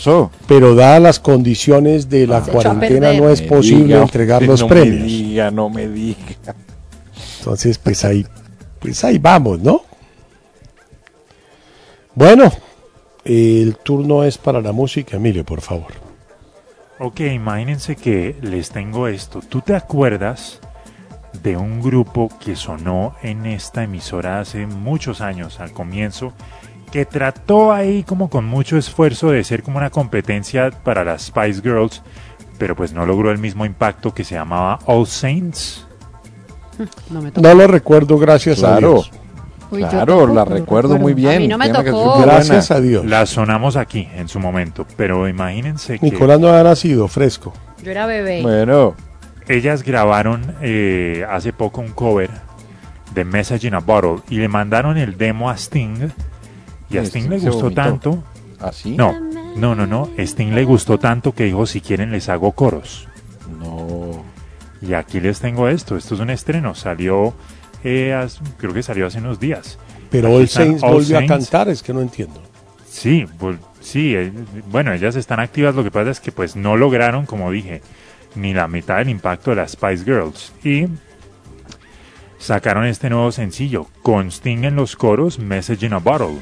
pasó? Pero dadas las condiciones de la cuarentena no es posible entregar los premios. No me diga. Entonces, pues ahí vamos, ¿no? Bueno, el turno es para la música. Emilio, por favor. Ok, imagínense que les tengo esto. ¿Tú te acuerdas de un grupo que sonó en esta emisora hace muchos años, al comienzo, que trató ahí como con mucho esfuerzo de ser como una competencia para las Spice Girls, pero pues no logró el mismo impacto, que se llamaba All Saints? No lo recuerdo, gracias a Dios. Uy, claro, la recuerdo muy bien. A mí no me tocó. Gracias a Dios. La sonamos aquí en su momento, pero imagínense que Nicolás no había nacido, fresco. Yo era bebé. Bueno, ellas grabaron hace poco un cover de Message in a Bottle y le mandaron el demo a Sting, y a Sting le gustó tanto. ¿Ah, sí? No. Sting le gustó tanto que dijo, si quieren les hago coros. No. Y aquí les tengo esto. Esto es un estreno. Salió, creo que salió hace unos días. Pero Aquí All están Saints volvió a cantar, es que no entiendo. Sí, bueno, ellas están activas. Lo que pasa es que pues no lograron, como dije, ni la mitad del impacto de las Spice Girls. Y sacaron este nuevo sencillo con Sting en los coros, Message in a Bottle.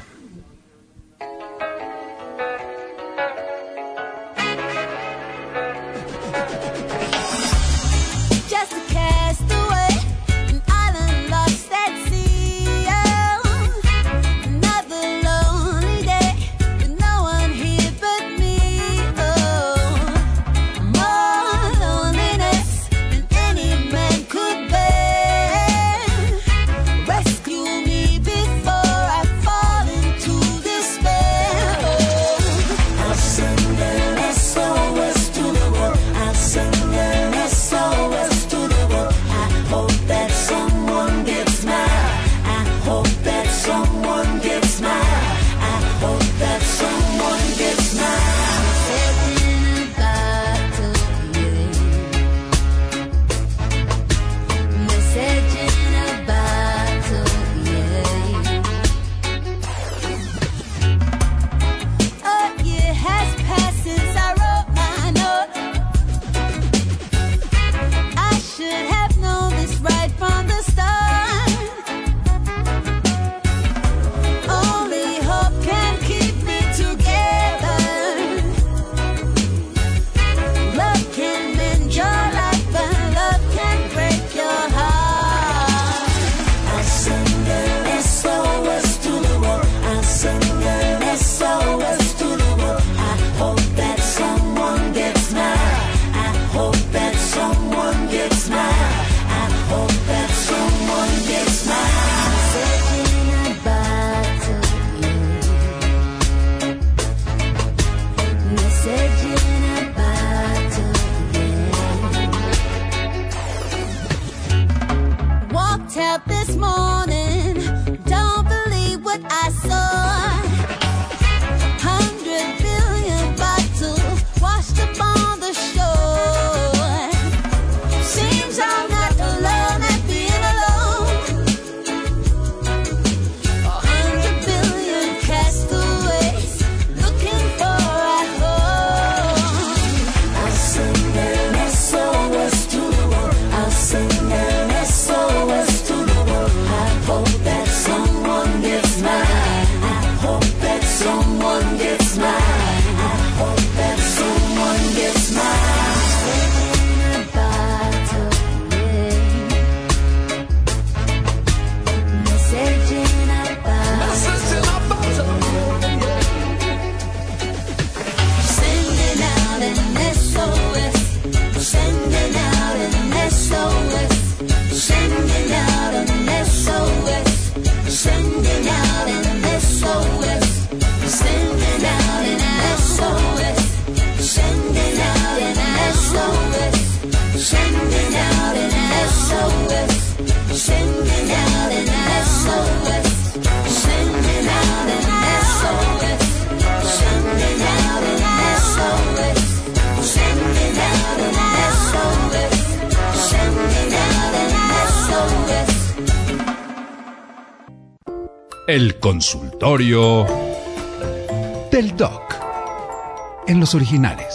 El consultorio del Doc. en los originales.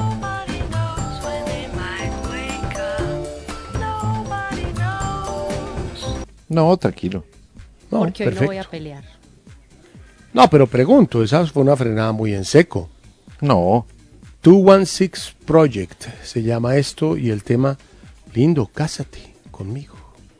No, tranquilo. No, porque hoy perfecto. no voy a pelear. No, pero pregunto, esa fue una frenada muy en seco. No. 216 Project se llama esto y el tema lindo, cásate conmigo.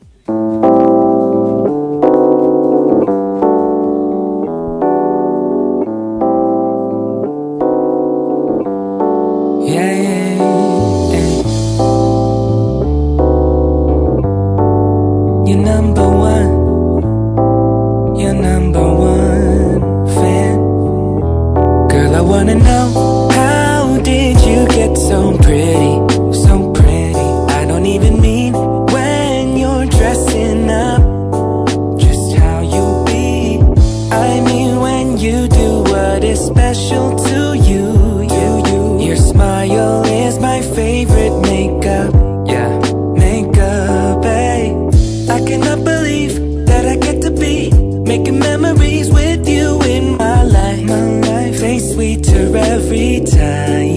You're number one fan. Girl, I wanna know, how did you get so pretty, so pretty? I don't even mean when you're dressing up, just how you be. I mean when you do what is special to you. Your smile is my favorite makeup. Yeah, makeup, babe. I cannot believe that I get to be making memories with you in my life. Tastes sweeter every time.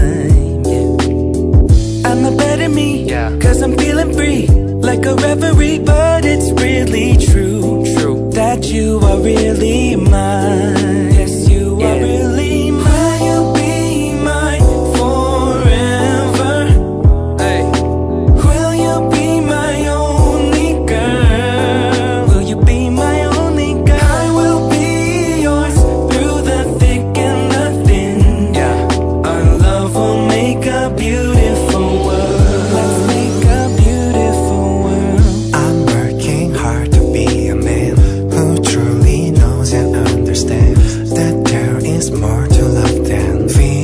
Yeah. I'm a better me, cause I'm feeling free, like a reverie, but it's really true, that you are really mine. Yes, you are really mine. Will you be mine forever? Hey. Will you be my only girl? Will you be my only girl? I will be yours through the thick and the thin. Yeah. Our love will make a beautiful world. Let's make a beautiful world. I'm working hard to be a man who truly knows and understands that there is more to love than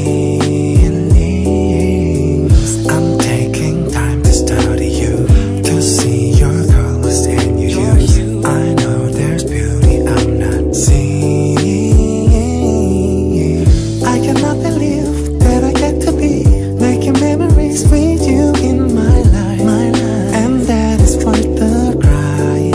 feelings. I'm taking time to study you, to see your colors and your hues. I know there's beauty I'm not seeing. I cannot believe that I get to be making memories with you in my life, and that is worth the cry.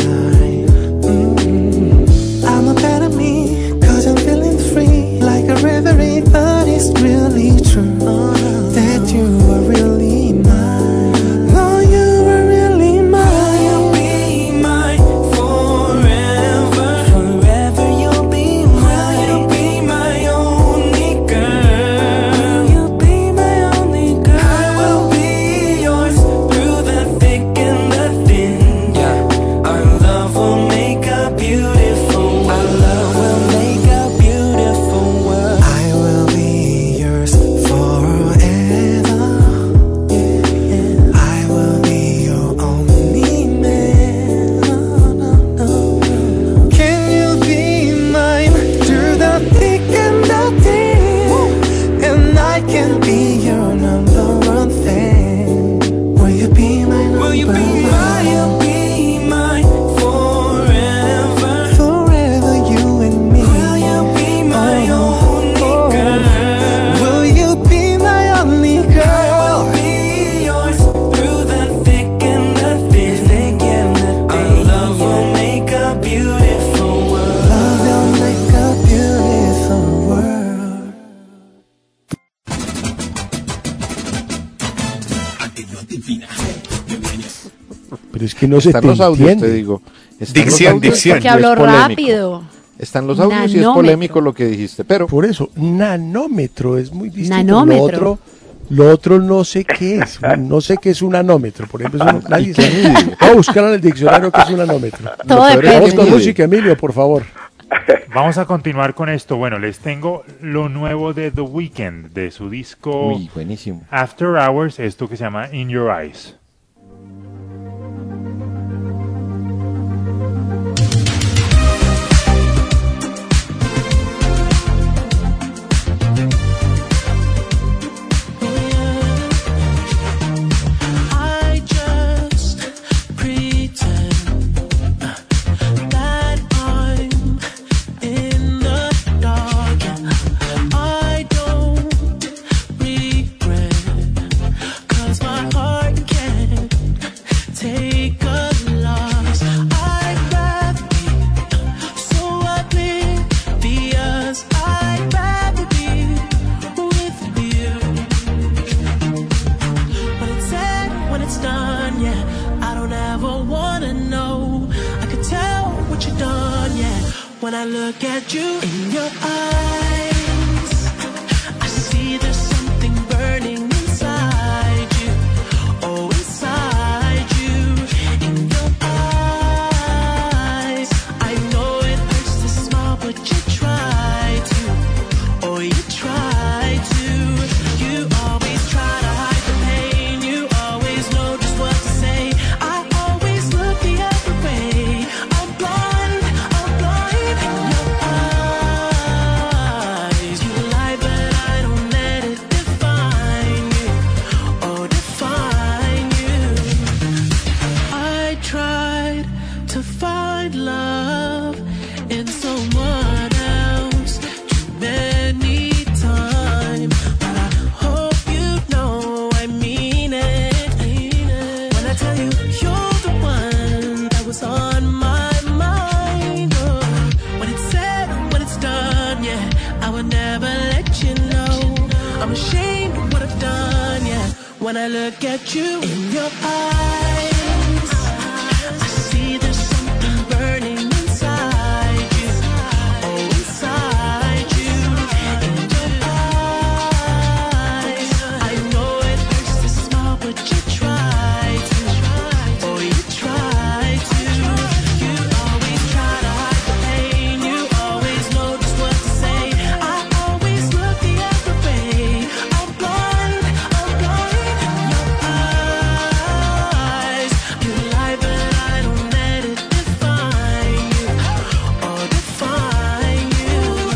I'm a better me, cause I'm feeling free, like a reverie, but it's really true, that you are really mine. No, you are really mine. You'll be mine forever. Forever you'll be mine. You'll be my only girl. You'll be my only girl. I will be yours through the thick and the thin. Yeah. Our love will make a beautiful world. Our love will make a beautiful world. I will be yours forever. I will be your only man. Can you be mine through the thick and the thin? And I can be your number one fan. Will you be my number one? Will you be mine? You'll be mine forever. Forever, you and me. Will you be my only girl? Will you be my only girl? I will be yours through the thick and the thin. Our love will make a beautiful world. Love will make a beautiful world. Pero es que no se Están te los audios, entiende. te digo. Están los Dicción, audios dicción. Porque y es habló polémico. rápido. Están los audios y es Nanómetro. polémico lo que dijiste, pero Por eso, nanómetro es muy distinto. Nanómetro. Lo otro no sé qué es. No sé qué es un nanómetro. Por ejemplo, eso nadie qué sabe. mide? Voy a buscar en el diccionario qué es un nanómetro. Todo peor es Vamos depende. con mide. música, Emilio, por favor. Vamos a continuar con esto. Bueno, les tengo lo nuevo de The Weeknd, de su disco uy, buenísimo. After Hours, esto que se llama In Your Eyes. I just pretend that I'm in the dark. I don't regret, 'cause my heart can't when I look at you. In your eyes, I see there's something burning inside you. Oh, inside you. In your eyes, I know it hurts to smile, but you try to. Oh, you try to. You always try to hide the pain. You always know just what to say. I always look the other way. I'm blind in your eyes. You lie, but I don't let it define you. Oh, define you. I tried to find love in someone else too many times, but I hope you know I mean it. When I tell you you're the one that was on my mind. Oh, when it's said, when it's done, yeah, I would never let you know. I'm ashamed of what I've done, yeah. When I look at you in your eyes, I see there's something burning inside you. Oh, inside you. In your eyes, I know it hurts to smile, but you try to. Oh, you try to. You always try to hide the pain. You always know just what to say. I always look the other way. I'm blind in your eyes. You lie, but I don't let it define you. Oh, define you.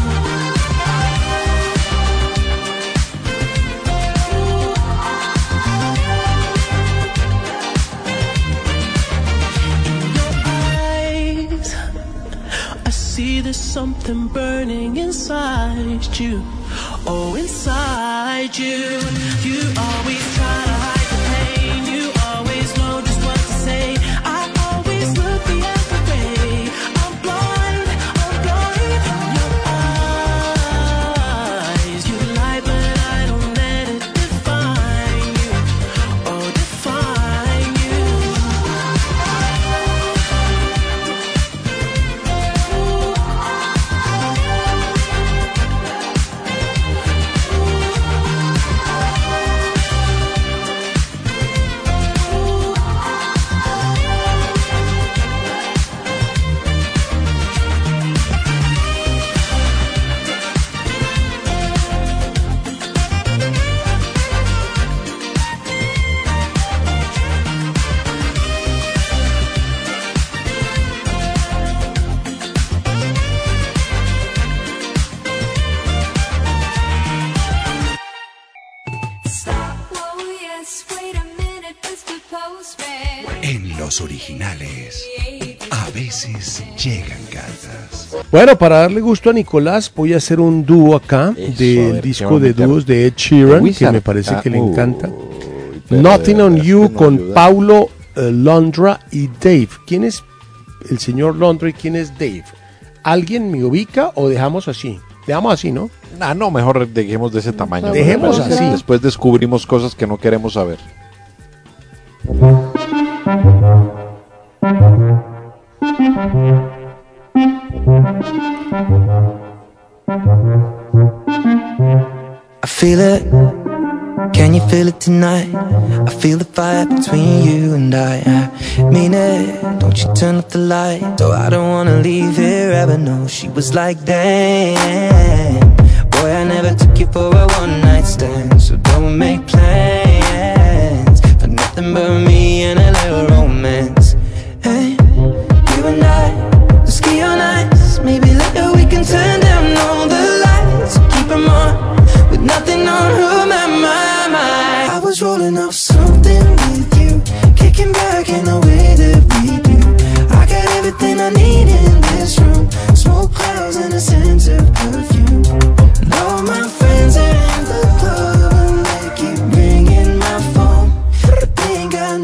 Eyes, I see there's something burning inside you. Oh, inside you. You always try to hide the pain. You always know just what to say. I always look the other way. I'm blind in your eyes. You lie, but I don't let it define you. Oh, define you. Stop, oh yes, wait a minute, Mr. Postman. En los originales, a veces llegan cartas. Bueno, para darle gusto a Nicolás, voy a hacer un dúo acá Eso, a del ver, ¿qué disco va a de meter? dúos de Ed Sheeran, que Wizard. me parece que le encanta. Pero Nothing on de verdad You que no con ayuda. Paulo Londra y Dave. ¿Quién es el señor Londra y quién es Dave? ¿Alguien me ubica o dejamos así? Dejamos así, ¿no? Ah, no, mejor dejemos de ese tamaño. Dejemos Después- así. Después descubrimos cosas que no queremos saber. I feel it. Can you feel it tonight? I feel the fire between you and I mean it. Don't you turn up the light. Oh, I don't wanna leave here ever. No, she was like, damn. Boy, I never took you for a one night stand. So don't make plans for nothing but me and a little romance. Hey, you and I, let's ski on ice. Maybe later we can turn down all the lights. Keep 'em on with nothing on who my mind. I was rolling off something with you, kicking back in the way that we do. I got everything I need in this room. Smoke clouds and a sense of perfume. And all my friends are in the club and they keep ringing my phone. They think I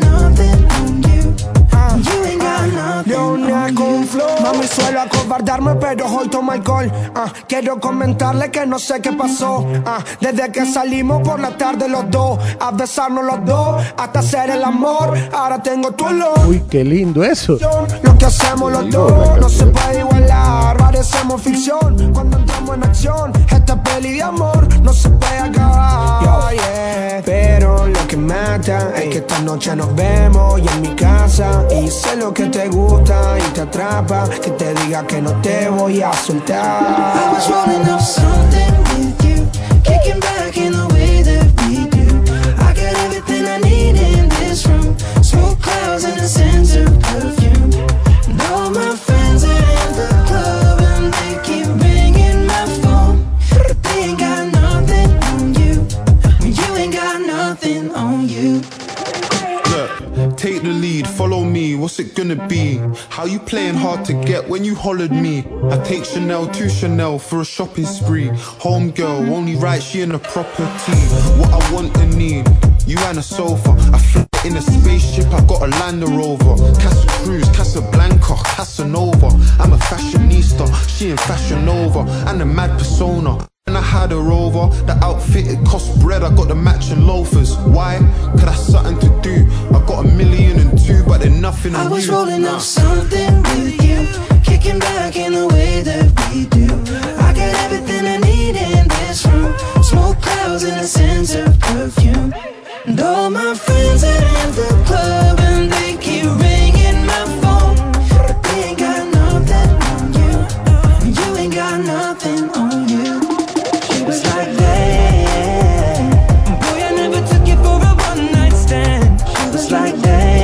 pero hoy tomo alcohol. Quiero comentarle que no sé qué pasó. Desde que salimos por la tarde los dos, a besarnos los dos, hasta hacer el amor. Ahora tengo tu olor. Uy, qué lindo eso. Lo que hacemos los dos no se puede igualar. Parecemos ficción cuando entramos en acción. Esta peli de amor no se puede acabar. Yeah. Pero lo que mata es que esta noche nos vemos y en mi casa. Y sé lo que te gusta y te atrapa. Que te diga que no te voy a soltar. I was rolling up something with you, kicking back in the way that we do. I got everything I need in this room, smoke clouds and a sense of perfume. And all my friends are in the club and they keep ringing my phone, but they ain't got nothing on you. You ain't got nothing on you. Look, take the lead, follow me, what's it gonna be? How you playing hard to get when you hollered me? I take Chanel to Chanel for a shopping spree. Homegirl, only right, she in a property. What I want and need, you and a sofa. I fly in a spaceship, I got a Land Rover. Casa Cruz, Casablanca, Casanova. I'm a fashionista, she in Fashion Nova. And a mad persona. And I had her over, the outfit it cost bread, I got the matching loafers. Why? Cause that's something to do. I got $1,000,002, but they're nothing on I you. was rolling up something with you, kicking back in the way that we do. I got everything I need in this room, smoke clouds and a sense of perfume. And all my friends are in the club and they keep ringing my phone, but they ain't got nothing on you. You ain't got nothing on you. She was like that. Boy, I never took you for a one night stand. She was like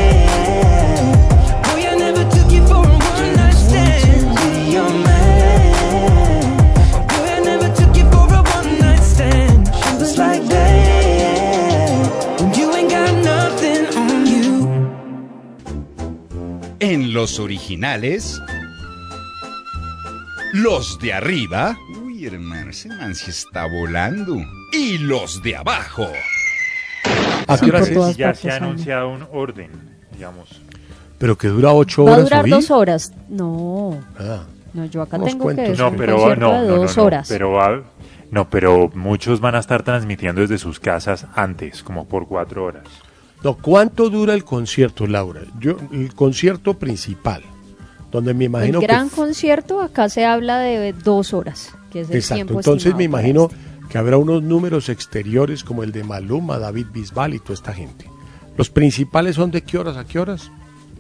that. Boy, I never took you for a one night stand. Be your man. Boy, I never took you for a one night stand. She was like that. You ain't got nothing on you. En los originales, los de arriba. Uy, hermano, ese man sí está volando. Y los de abajo. ¿A qué hora por es? todas Ya partes se ha hay. anunciado un orden, digamos. Pero que dura 8 Va a horas. durar ¿oí? 2 horas. No, Ah, no, yo acá Unos tengo cuentos. que No, un pero concierto de 2 horas. pero muchos van a estar transmitiendo desde sus casas antes, como por 4 horas. no, ¿cuánto dura el concierto, Laura? El concierto principal, donde me imagino el gran que... concierto acá se habla de 2 horas, que es el Exacto, tiempo entonces me estimado para imagino este. que habrá unos números exteriores como el de Maluma, David Bisbal y toda esta gente. ¿Los principales son de qué horas a qué horas?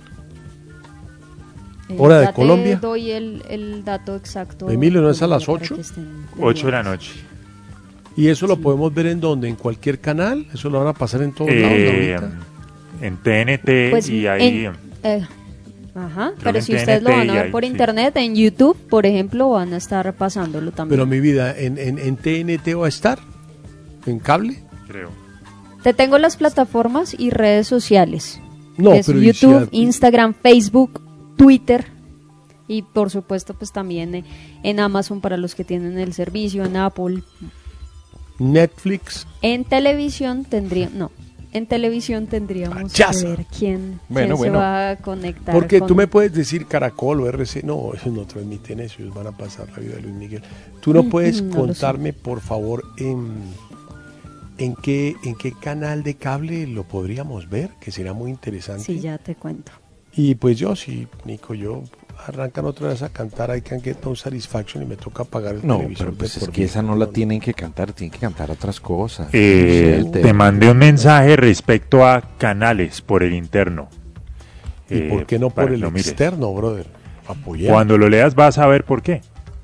¿Hora de Ya te Colombia? doy el dato exacto. Emilio, ¿no es a las Colombia, 8? para que estén 8 de la pendientes. noche. ¿Y eso lo podemos ver en dónde? ¿En cualquier canal? ¿Eso lo van a pasar en todos lados ahorita? En TNT Pues y ahí... ajá, Creo pero que si en ustedes lo TNT van a y ver ahí, por sí. internet, en YouTube, por ejemplo, van a estar pasándolo también. Pero mi vida, ¿en TNT va a estar? ¿En cable? creo. Te tengo las plataformas y redes sociales. No, que es pero YouTube, Instagram, Facebook, Twitter y por supuesto pues también en Amazon para los que tienen el servicio, en Apple. Netflix. En televisión tendríamos Payaso. que ver quién Bueno, se va a conectar. Porque con- tú me puedes decir Caracol o RC. No, ellos no transmiten eso, ellos van a pasar la vida de Luis Miguel. Tú no puedes no lo contarme, por favor, en qué canal de cable lo podríamos ver, que sería muy interesante. Sí, ya te cuento. Y pues yo, sí, Nico, yo arrancan otra vez a cantar I Can't Get No Satisfaction y me toca pagar el No, televisor. pero pues de es por que vida. esa no la No, tienen que cantar otras cosas. Te mandé un mensaje respecto a canales por el interno. ¿Y por qué no para por que el lo mires. externo, brother? Apoyar. Cuando lo leas vas a ver por qué.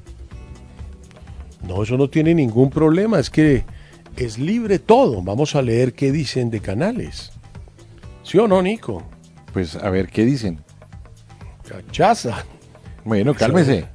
No, eso no tiene ningún problema, es que es libre todo. Vamos a leer qué dicen de canales. ¿Sí o no, Nico? Pues a ver qué dicen. Cachaza. Bueno, cálmese.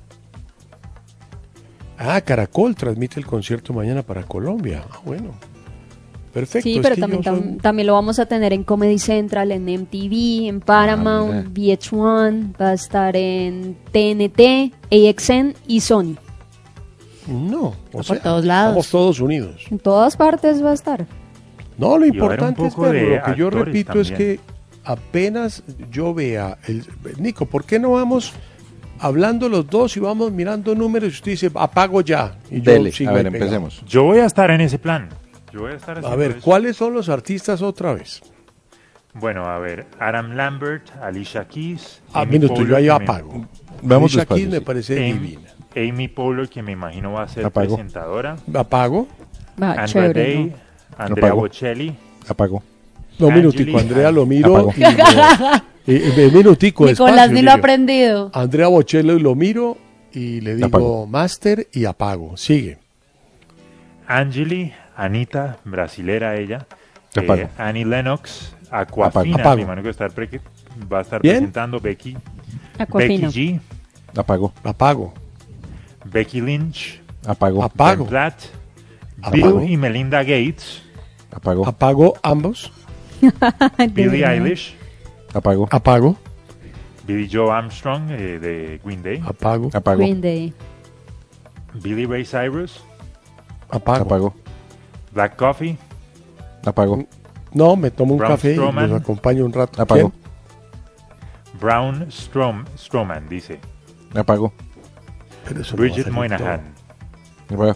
Ah, Caracol transmite el concierto mañana para Colombia. Ah, bueno. Perfecto. Sí, es pero que también, yo soy- también lo vamos a tener en Comedy Central, en MTV, en Paramount, VH1, va a estar en TNT, AXN y Sony. No, o por sea, todos lados. estamos todos unidos. En todas partes va a estar. No, lo Y va a haber un importante es poco verlo. de Lo que yo actores repito es también. que apenas yo vea... Nico, ¿por qué no vamos hablando los dos y vamos mirando números y usted dice, apago ya. Y yo Dele, sigo a ver, ahí pegado. empecemos. Yo voy a estar en ese plan. Yo voy a estar A haciendo ver, eso. ¿cuáles son los artistas otra vez? Bueno, a ver, Adam Lambert, Alicia Keys. Minuto, yo ahí que apago. Vamos Alicia Keys despacio, me sí. parece Amy, divina. Amy Poehler, que me imagino va a ser Apago. presentadora. Apago. Va, Andra chévere, Day, ¿no? Andrea Apago. Bocelli. Apago. No, Angeli, minutico, Andrea lo miro. Apago. Minutico, Nicolás despacio, ni lo ha Lirio. aprendido. Andrea Bocello y lo miro y le digo Apago. máster y apago. Sigue. Angeli, Anita, brasilera ella. Apago. Annie Lennox, Aquafina, Apago. mi hermano que va a estar ¿Bien? presentando. Becky Aquafina. G, Apago. Apago. Becky Lynch, Apago. Apago. Ben Platt, Apago. Bill y Melinda Gates, Apago. Apago ambos. Billie Eilish, Apago. Apago. Billie Joe Armstrong de Green Day, Apago. Apago. Green Day. Billy Ray Cyrus, Apago. Apago. Black Coffee, Apago. No, me tomo un Braun café Strowman. y los acompaño un rato. Apago. Brown Strowman, dice. Apago. ¿Quién? Pero eso no va a Bridget salir Moynihan, Apago.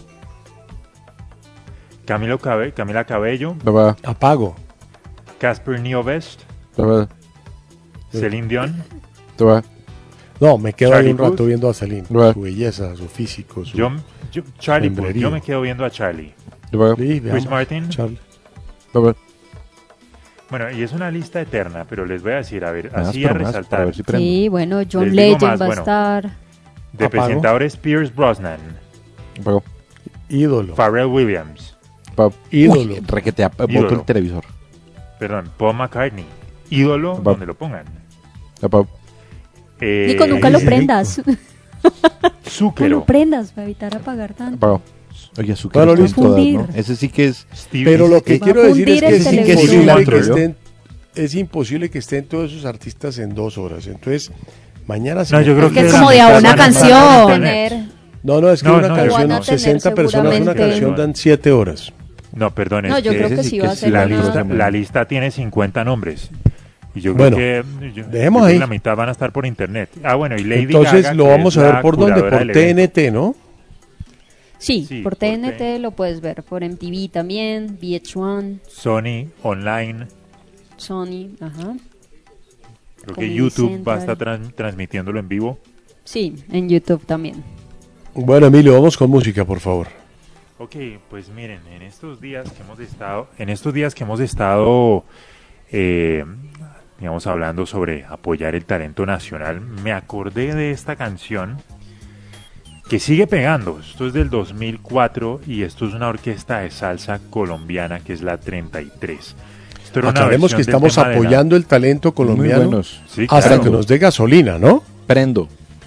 Camila Cabello, Apago. todo. Apago. Casper Nyovest, Apago. Celine Dion, Apago. No, me quedo Charlie ahí un rato Puth. viendo a Celine. Right. Su belleza, su físico, su... Charlie Puth. Hombrerío. Yo me quedo viendo a Charlie. Apago. Sí, veamos. Chris Martin. Charlie. Apago. Bueno, y es una lista eterna, pero les voy a decir, a ver, Más, así a pero más, para resaltar. ver si prendo. Sí, bueno, John Les digo Legend más, va a bueno. estar. De Apago. presentadores, Pierce Brosnan, Apago. Ídolo. Pharrell Williams, Apago. Ídolo. Uy, requete, Ídolo. boto el televisor. perdón, Paul McCartney, ídolo, Apago. donde lo pongan. Apago. Nico, nunca ahí lo sí, prendas. No lo Zúquero, prendas para evitar apagar tanto. Apago. Oye, su Bueno, cara listo. todas, Fundir. ¿no? Ese sí que es... Steve, Pero lo que Va a quiero decir es fundir que el es televisor. imposible que Cilantro, estén, es imposible que estén todos esos artistas en 2 horas. Entonces, mañana sí No, me yo creo pongo- Que es la como de mitad a una van a estar canción. en internet. Tener- No, es que No, una no, canción, van a tener 60 personas, una seguramente- canción dan 7 horas. No, perdón, No, es yo que creo que ese sí sí va que a es ser la una- lista, muy- la lista tiene 50 nombres. Y yo Bueno, creo que yo dejemos creo que ahí. la mitad van a estar por internet. Ah, bueno, y Lady Entonces Gaga, lo que vamos es a ver la por dónde, curadora por del evento. TNT, ¿no? Sí, Sí, por por TNT lo puedes ver, por MTV también, VH1, Sony Online. Sony, ajá. Creo que Comedy YouTube va a estar Central. transmitiéndolo en vivo. Sí, en YouTube también. Bueno, Emilio, vamos con música, por favor. Ok, pues miren, en estos días que hemos estado, digamos, hablando sobre apoyar el talento nacional, me acordé de esta canción que sigue pegando. Esto es del 2004 y esto es una orquesta de salsa colombiana que es la 33. Esto era una Aclaremos versión que del estamos tema de la- apoyando el talento colombiano Muy buenos. Sí, hasta claro. que nos dé gasolina, ¿no? Prendo.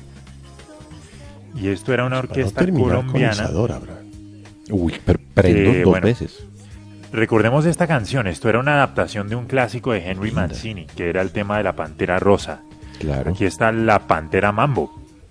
Y esto era una Para no orquesta terminar con colombiana. Isadora, bro. Uy, prendo dos bueno. veces. Recordemos esta canción, esto era una adaptación de un clásico de Henry Mancini, que era el tema de la Pantera Rosa. Claro. Aquí está la Pantera Mambo.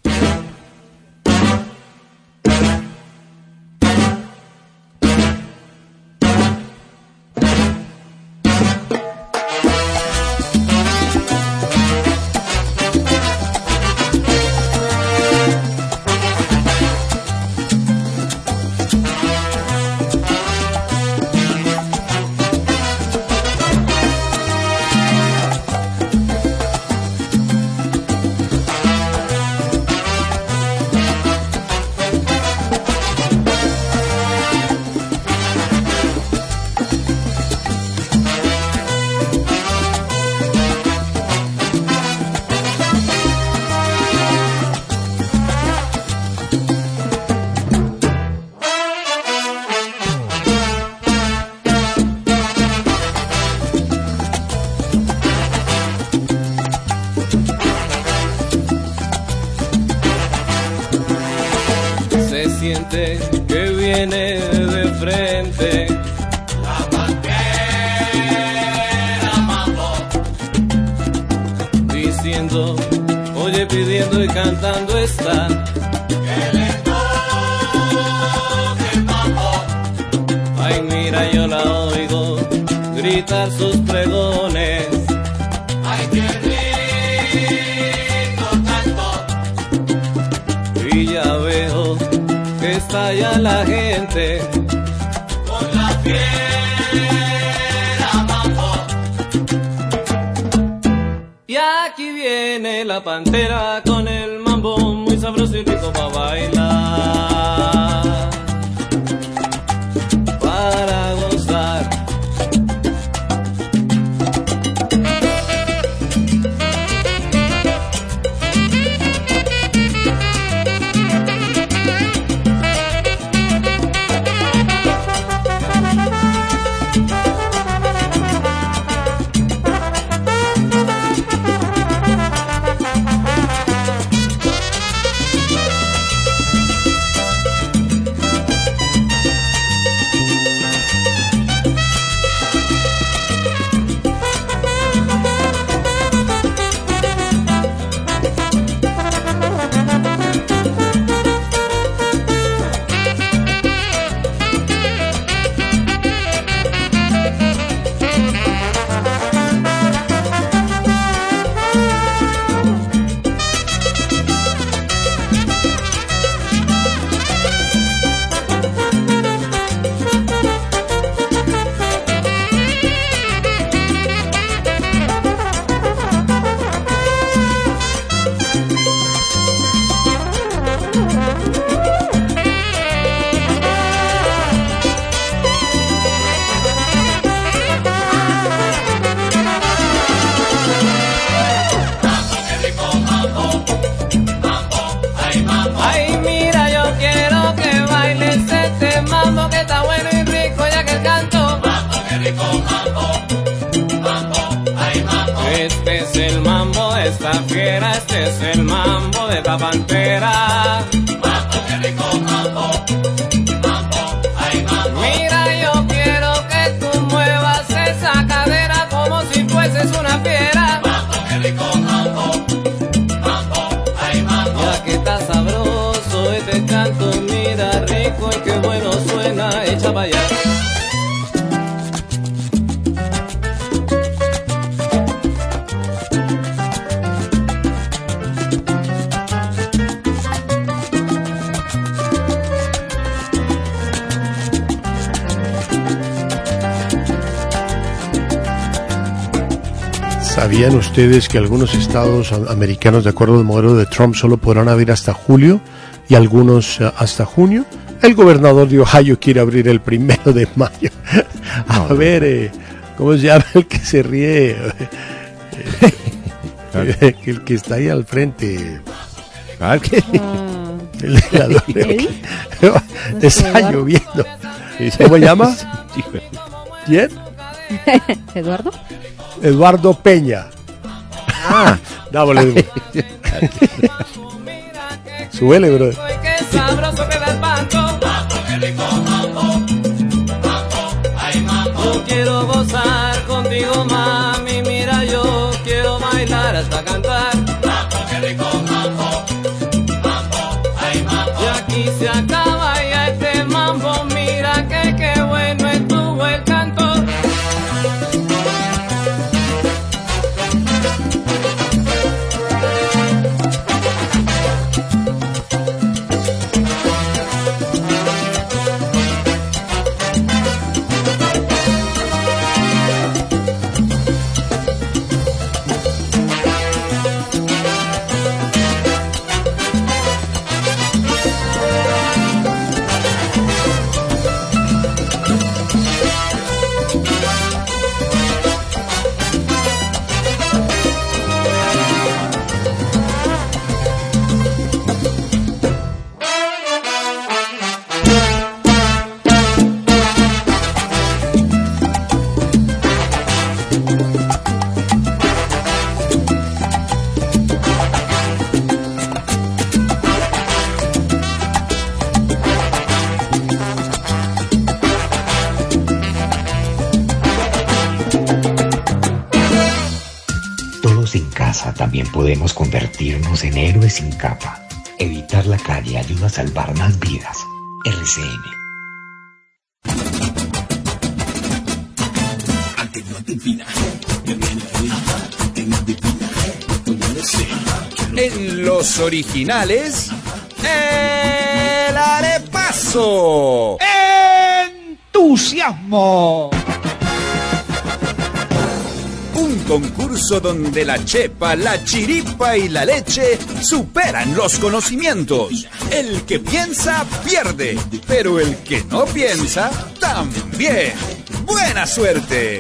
Se siente que viene de frente. La Pantera Mambo. Diciendo, oye, pidiendo y cantando está. Que le toque el mambo. Ay, mira, yo la oigo gritar sus pregones. Ay, qué rico tanto. caliente. Con la fiera mambo. Y aquí viene la pantera con el mambo muy sabroso y rico para bailar, para gozar. Ay, mira, yo quiero que bailes este mambo que está bueno y rico, ya que canto. Mambo, qué rico, mambo, mambo, ay, mambo. Este es el mambo de esta fiera, este es el mambo de esta pantera. Mambo, qué rico, mambo, mambo, ay, mambo. Mira, yo quiero que tú muevas esa cadera como si fueses una fiera. Mambo, qué rico, mambo, mambo, ay, mambo. Ya que está sabroso este canto, mira rico y qué bueno suena, echa para allá. ¿Sabían ustedes que algunos estados americanos, de acuerdo al modelo de Trump, solo podrán abrir hasta julio y algunos hasta junio? El gobernador de Ohio quiere abrir el 1 de mayo. A ver, ¿cómo se llama el que se ríe? El que está ahí al frente. El helador. Está lloviendo. ¿Cómo se llama? ¿Quién? ¿Eduardo? Eduardo Peña. Dámosle. Súbele, bro. Qué sabroso queda el panto. Mambo, qué rico, mambo, mambo, ay, mambo. Yo quiero gozar contigo, mami. Mira, yo quiero bailar hasta cantar. Mambo, qué rico, mambo, mambo, ay, mambo. Y aquí se acaba ya este mambo. Mira que qué bueno estuvo el canto. También podemos convertirnos en héroes sin capa. Evitar la calle ayuda a salvar más vidas. RCN. En los originales, el arepaso. entusiasmo. Un concurso donde la chepa, la chiripa y la leche superan los conocimientos. El que piensa, pierde, pero el que no piensa, también. ¡Buena suerte!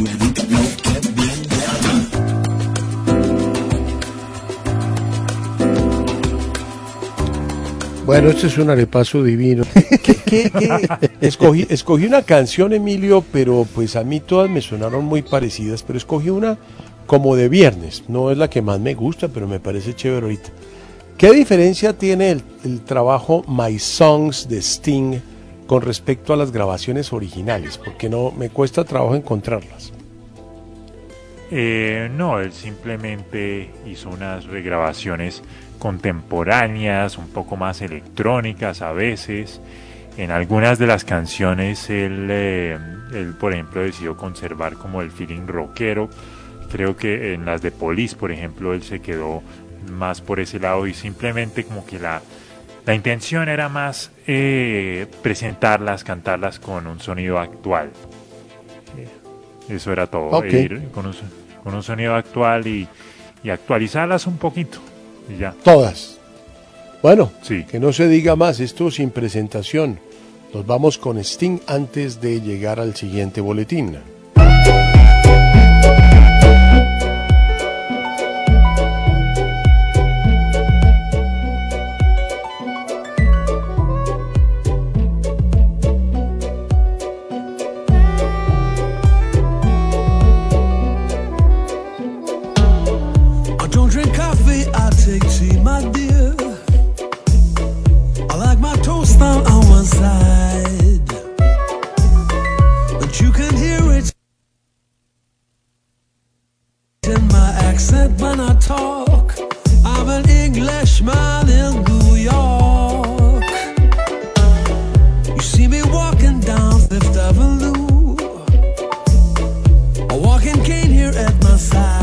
Bueno, este es un arepaso divino. ¿Qué? Escogí una canción, Emilio, pero pues a mí todas me sonaron muy parecidas, pero escogí una como de viernes. No es la que más me gusta, pero me parece chévere ahorita. ¿Qué diferencia tiene el trabajo My Songs de Sting con respecto a las grabaciones originales? Porque no me cuesta trabajo encontrarlas. No, él simplemente hizo unas regrabaciones contemporáneas, un poco más electrónicas a veces. En algunas de las canciones él por ejemplo, decidió conservar como el feeling rockero. Creo que en las de Police, por ejemplo, él se quedó más por ese lado y simplemente como que la intención era más presentarlas, cantarlas con un sonido actual. Eso era todo, Okay. ir con un sonido actual y actualizarlas un poquito y ya. Todas. Bueno, Sí. que no se diga más, esto sin presentación. Nos vamos con Sting antes de llegar al siguiente boletín. I don't drink coffee, I take tea, my dear. I like my toast on one side, but you can hear it in my accent when I talk. I'm an Englishman in New York. You see me walking down Fifth Avenue, a walking cane here at my side.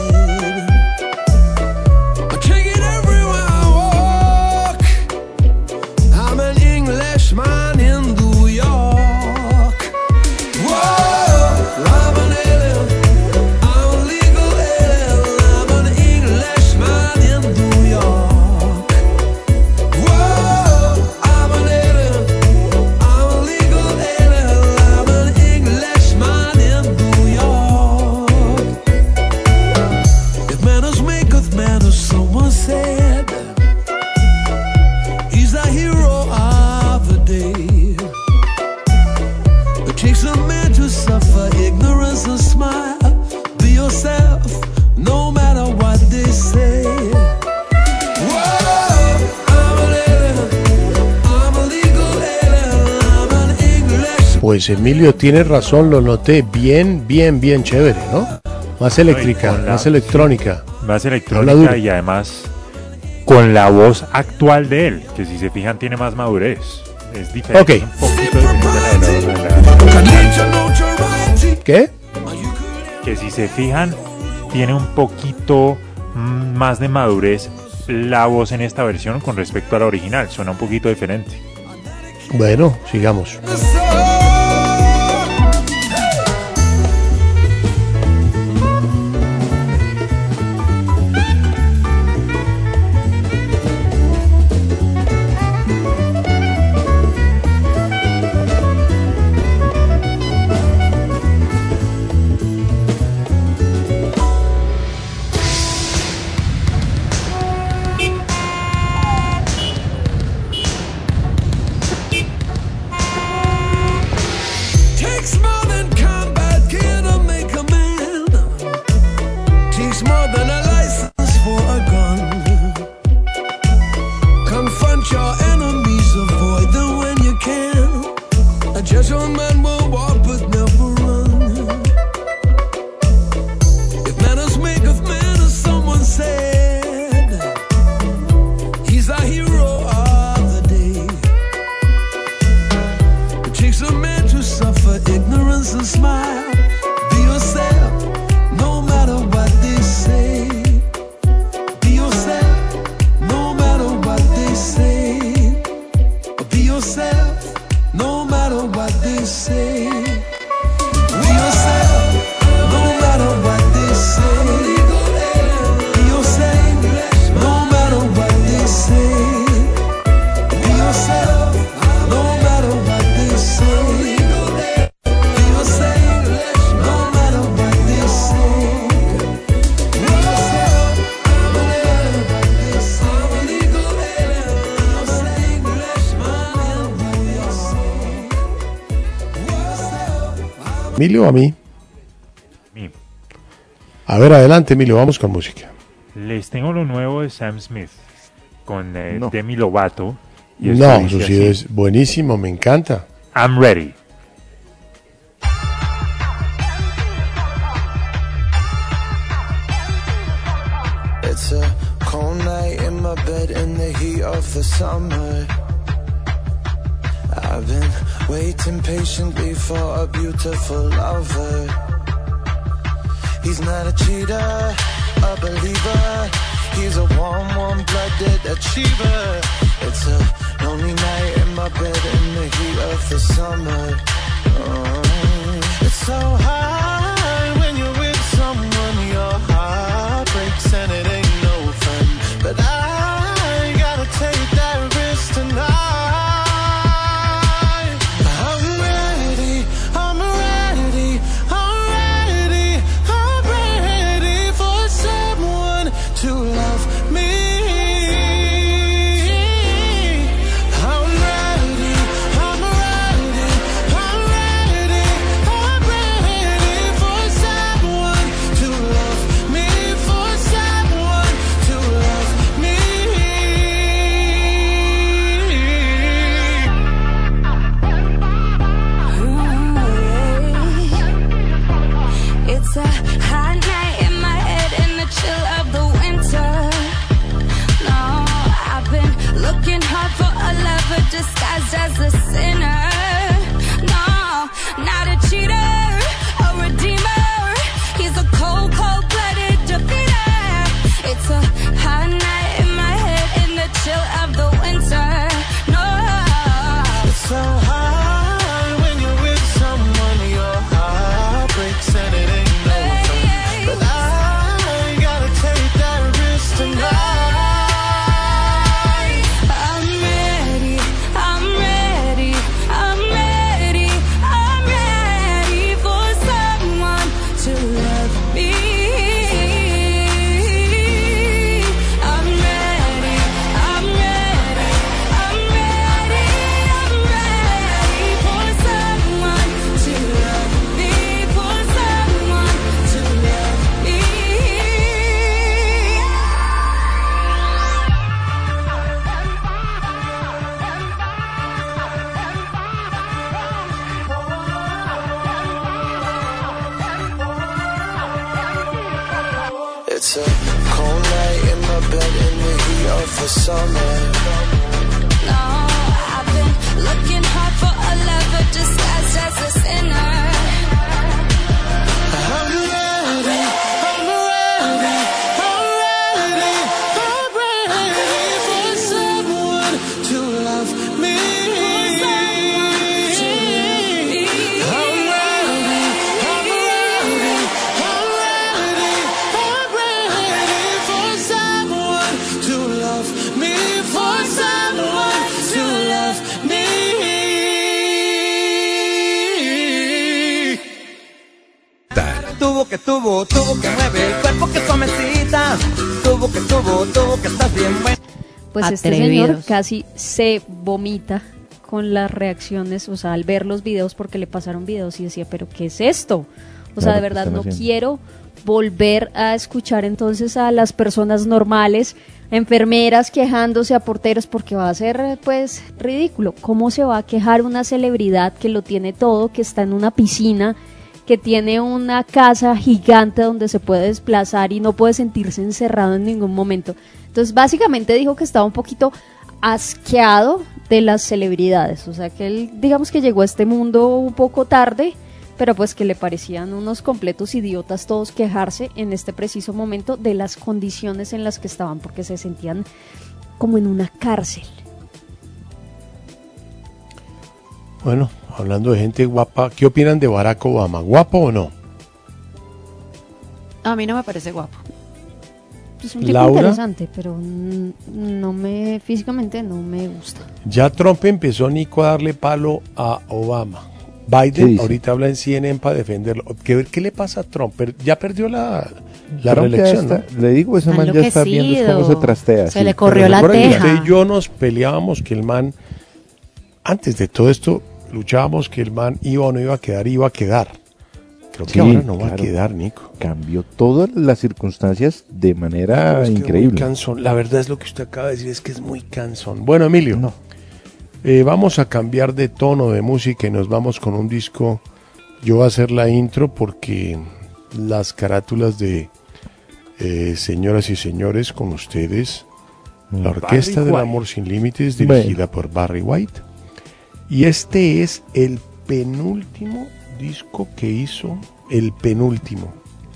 I take it everywhere I walk. I'm an Englishman in New York. Whoa, I'm an alien. I'm a legal alien. I'm an Englishman in New York. Whoa, I'm an alien. I'm a legal alien. I'm an Englishman in New York. If manners maketh manners, someone said, he's the hero of the day. It takes a man to suffer ignorance and smile. Be yourself, no matter what they say. Whoa, I'm an alien. I'm a legal alien. I'm an English. Pues Emilio tiene razón, lo noté bien chévere, ¿no? Más eléctrica, con la- más electrónica. Más Habla electrónica duro. y además con la voz actual de él, que si se fijan tiene más madurez. Es diferente. Ok. Es un poquito diferente la ¿Qué? que si se fijan tiene un poquito más de madurez la voz en esta versión con respecto a la original. Suena un poquito diferente. Bueno, sigamos. Emilio, a mí. mí. A ver, adelante, Emilio, vamos con música. Les tengo lo nuevo de Sam Smith con No. Demi Lovato. Y esto No, dice eso sí así: es buenísimo, me encanta. I'm ready. It's a cold night in my bed in the heat of the summer. I've been waiting patiently for a beautiful lover. He's not a cheater, a believer. He's a warm, warm-blooded achiever. It's a lonely night in my bed in the heat of the summer. It's so hard when you're with someone, your heart breaks and it ain't no fun. But I gotta take that risk tonight. I'm ready, I'm ready, I'm ready, I'm ready for someone to love me. I'm ready, I'm ready, I'm ready, I'm ready for someone to love me, for someone to love me. It's a hot night in my head in the chill of the winter. No, I've been looking hard for a lover disguised as a sinner. No, not a cheater, a redeemer. He's a cold, cold-blooded defeater. It's a hot night in my head in the chill of the winter. No, It's so hard when you're with someone, your heart breaks and it ain't no fun. But I gotta take that risk tonight. I'm ready, I'm ready, I'm ready, I'm ready for someone to love me. I'm ready, I'm ready, I'm ready, I'm ready for someone to love me, for someone to love me. It's a cold night in my bed in the heat of the summer. No, I've been looking hard for a lover disguised as a sinner. I'm ready, I'm ready, I'm ready, I'm ready for someone to love me. I'm ready, I'm ready, I'm ready, I'm ready for someone to love me, for someone to love me. Tuvo que mueve el cuerpo que suavecita. Tuvo que estás bien buena. Pues este señor casi se vomita con las reacciones, o sea, al ver los videos, porque le pasaron videos y decía, pero ¿qué es esto? O sea, Claro, de ¿qué verdad están no haciendo? quiero volver a escuchar entonces a las personas normales, a enfermeras quejándose, a porteros, porque va a ser pues ridículo. ¿Cómo se va a quejar una celebridad que lo tiene todo, que está en una piscina, que tiene una casa gigante donde se puede desplazar y no puede sentirse encerrado en ningún momento? Entonces básicamente dijo que estaba un poquito asqueado de las celebridades, o sea que él digamos que llegó a este mundo un poco tarde, pero pues que le parecían unos completos idiotas todos quejarse en este preciso momento de las condiciones en las que estaban, porque se sentían como en una cárcel. Bueno, hablando de gente guapa, ¿qué opinan de Barack Obama? ¿Guapo o no? A mí no me parece guapo. Es un tipo Laura. interesante, pero no me físicamente no me gusta. Ya Trump empezó, Nico, a darle palo a Obama. ¿Qué Biden dice? ahorita habla en CNN para defenderlo. ¿Qué le pasa a Trump? Ya perdió la Trump ya reelección, está- ¿no? Le digo, ese man ya está viendo es cómo se trastea. Se le corrió la Recuerda que teja. usted y yo nos peleábamos que el man, antes de todo esto, luchábamos que el man iba o no iba a quedar, Creo que ahora no va a quedar, Nico. Cambió todas las circunstancias de manera increíble. Cansón. La verdad es lo que usted acaba de decir, es que es muy cansón. Bueno, Emilio, vamos a cambiar de tono de música y nos vamos con un disco. Yo voy a hacer la intro porque las carátulas de Señoras y Señores, con ustedes, la Orquesta del Amor Sin Límites, dirigida por Barry White. Y este es el penúltimo disco que hizo, el penúltimo,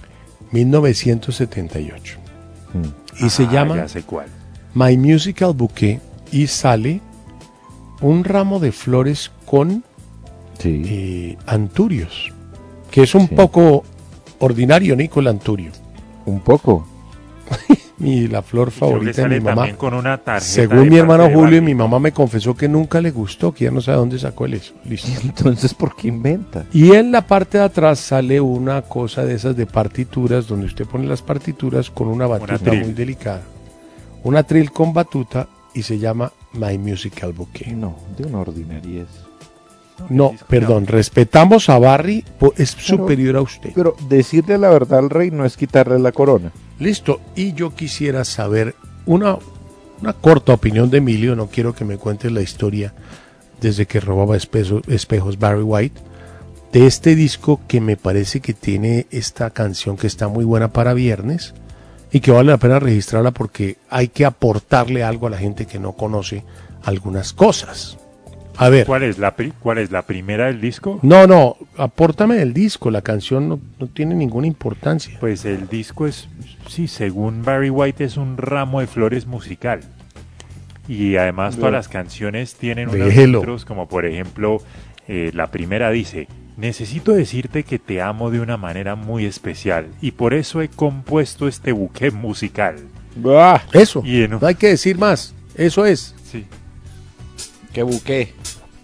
1978. Y se llama ya sé cuál. My Musical Bouquet, y sale un ramo de flores con anturios, que es un poco ordinario, Nico, el anturio. Un poco. Y la flor favorita de mi mamá. Con una tarjeta según mi hermano Julio, y mi mamá me confesó que nunca le gustó, que ya no sabe dónde sacó el eso. Listo. Entonces, ¿por qué inventa? Y en la parte de atrás sale una cosa de esas de partituras, donde usted pone las partituras con una batuta muy delicada. Una trill con batuta, y se llama My Musical Bouquet. No, de una ordinariez. No, perdón, respetamos a Barry, es superior a usted. Pero decirle la verdad al rey no es quitarle la corona. Listo, y yo quisiera saber una corta opinión de Emilio, no quiero que me cuentes la historia desde que robaba espejos Barry White, de este disco que me parece que tiene esta canción que está muy buena para viernes y que vale la pena registrarla porque hay que aportarle algo a la gente que no conoce algunas cosas. A ver. ¿Cuál es la primera del disco? No, apórtame el disco, la canción no tiene ninguna importancia. Pues el disco es, sí, según Barry White, es un ramo de flores musical. Y además todas las canciones tienen unos intros, como por ejemplo, la primera dice: necesito decirte que te amo de una manera muy especial y por eso he compuesto este buqué musical. Eso, no hay que decir más, eso es. Sí. ¿Qué buqué?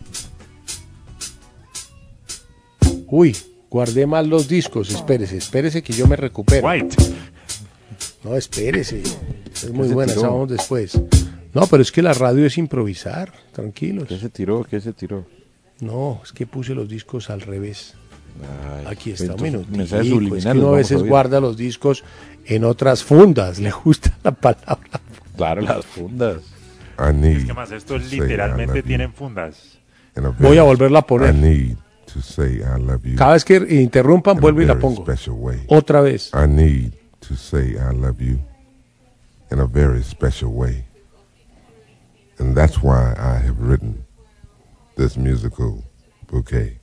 Uy, guardé mal los discos, espérese que yo me recupero. White. No, espérese, es muy buena, esa vamos después. No, pero es que la radio es improvisar, tranquilos. ¿Qué se tiró? No, es que puse los discos al revés. Ay, aquí está, un minuto. Es que uno a veces guarda los discos en otras fundas, le gusta la palabra. Claro, las fundas. Es que más estos literalmente tienen fundas. Voy a volverla a poner. Cada vez que interrumpan, vuelvo y la pongo. Otra vez. I need to say I love you in a very special way. And that's why I have written this musical bouquet.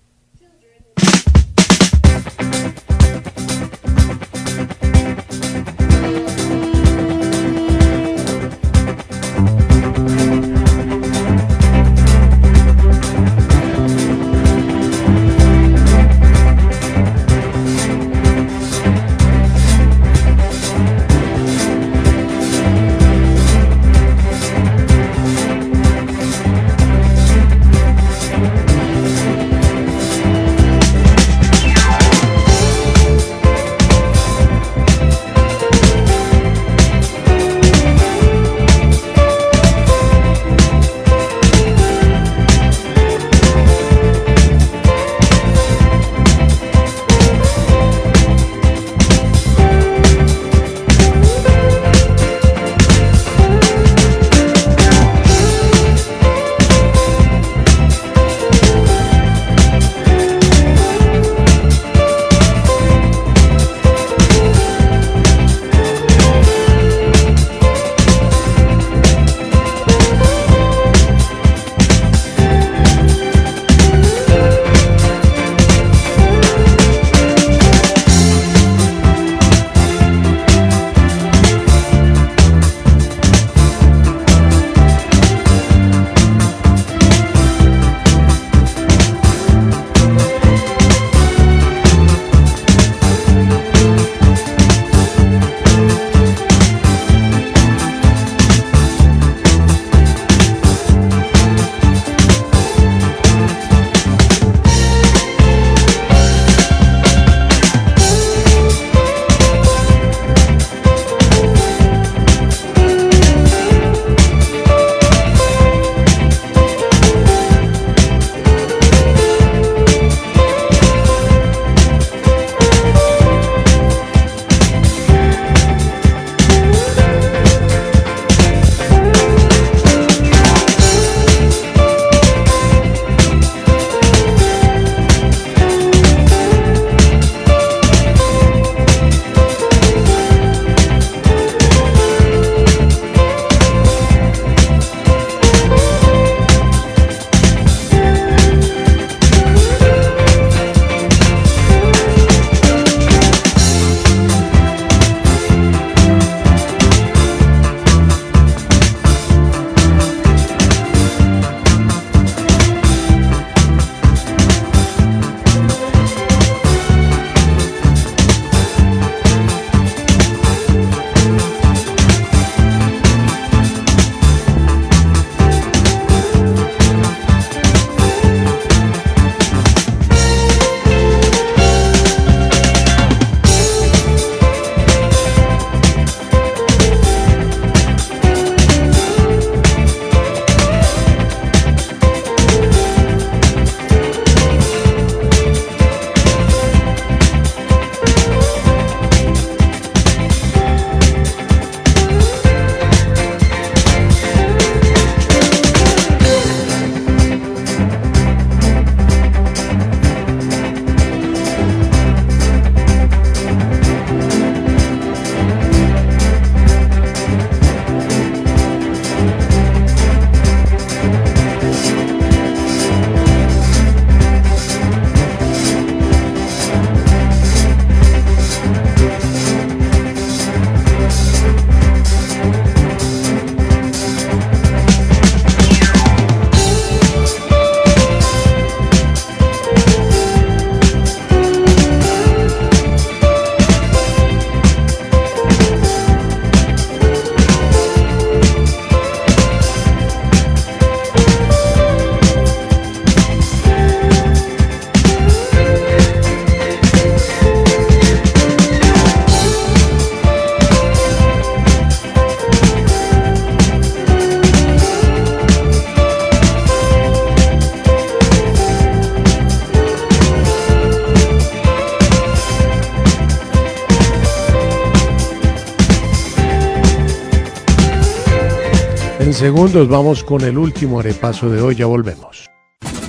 En segundos vamos con el último repaso de hoy, ya volvemos.